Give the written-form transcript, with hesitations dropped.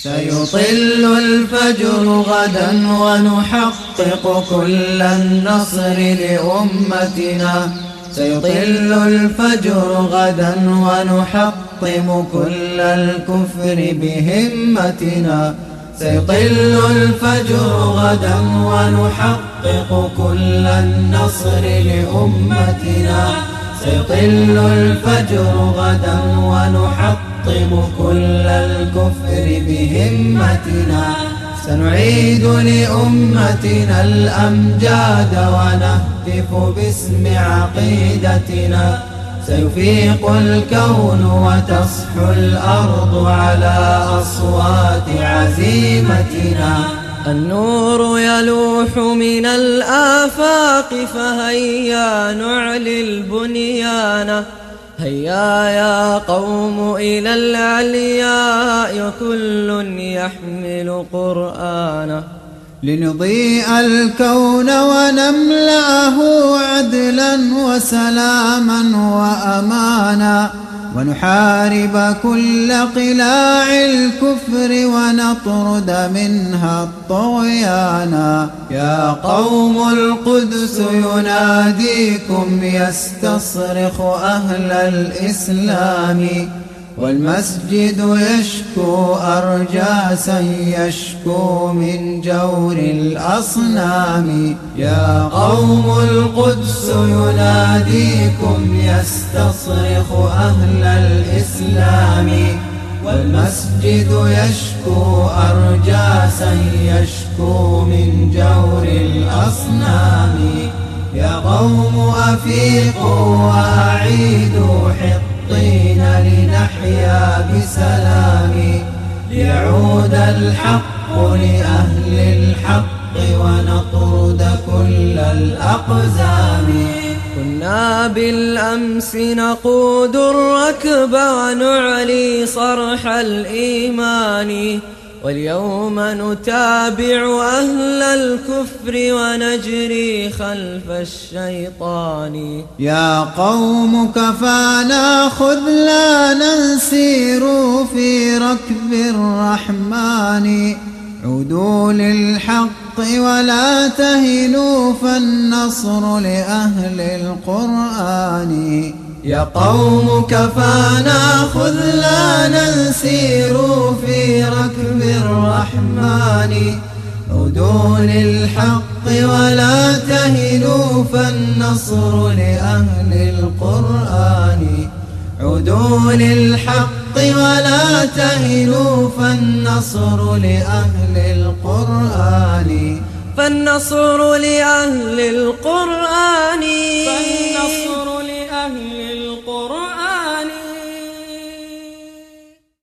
سيطل الفجر غدا ونحقق كل النصر لأمتنا. سيطل الفجر غدا ونحطم كل الكفر بهمتنا. سيطل الفجر غدا ونحقق كل النصر لأمتنا. سيطل الفجر غدا ونحطم كل الكفر بهمتنا. سنعيد لأمتنا الأمجاد ونهتف باسم عقيدتنا. سيفيق الكون وتصحو الأرض على أصوات عزيمتنا. النور يلوح من الآفاق فهيا نعلي البنيان. هيا يا قوم إلى العلياء كل يحمل قرآنا. لنضيء الكون ونملأه عدلا وسلاما وأمانا. ونحارب كل قلاع الكفر ونطرد منها الطغيانا. يا قوم القدس يناديكم يستصرخ أهل الإسلام. والمسجد يشكو أرجاسا يشكو من جور الأصنام. يا قوم القدس يناديكم يستصرخ أهل الإسلام. والمسجد يشكو أرجاسا يشكو من جور الأصنام. يا قوم أفيقوا وأعيدوا حطين لنحيا بسلام. ليعود الحق لأهل الحق ونطرد كل الأقزام. كنا بالأمس نقود الركب ونعلي صرح الإيمان. واليوم نتابع أهل الكفر ونجري خلف الشيطان. يا قوم كفانا خذلانا سيروا في ركب الرحمن. عودوا للحق ولا تهنوا فالنصر لأهل القرآن. يا قوم كفانا خذلانا سيروا في ركب الرحمن. عودوا للحق ولا تهنوا فالنصر لأهل القرآن. عودوا للحق ولا تهنوا فالنصر لأهل القرآن. فالنصر لأهل